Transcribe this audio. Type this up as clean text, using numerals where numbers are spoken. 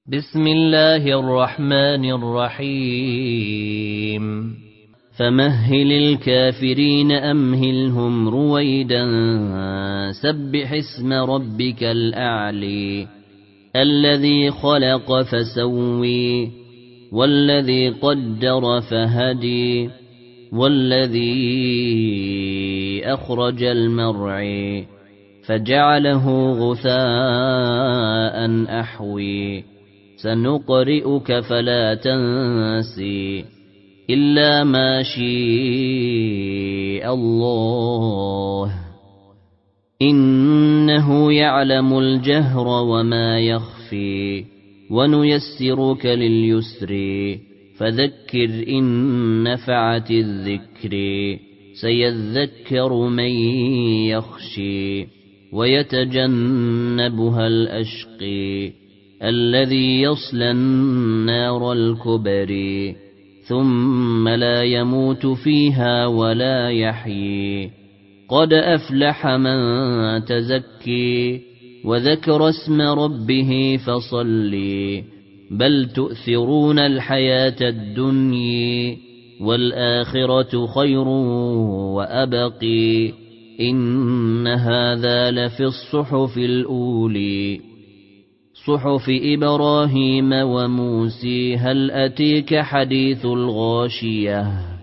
بسم الله الرحمن الرحيم فمهل الكافرين أمهلهم رويدا سبح اسم ربك الأعلي الذي خلق فسوي والذي قدر فهدي والذي أخرج المرعي فجعله غثاء أحوي سنقرئك فلا تنسي إلا ما شاء الله إنه يعلم الجهر وما يخفي ونيسرك لليسر فذكر إن نفعت الذكر سيذكر من يخشي ويتجنبها الأشقي الذي يصلى النار الكبري ثم لا يموت فيها ولا يحيي قد أفلح من تزكي وذكر اسم ربه فصلي بل تؤثرون الحياة الدنيا والآخرة خير وأبقي إن هذا لفي الصحف الأولي صحف إبراهيم وموسى هل أتيك حديث الغاشية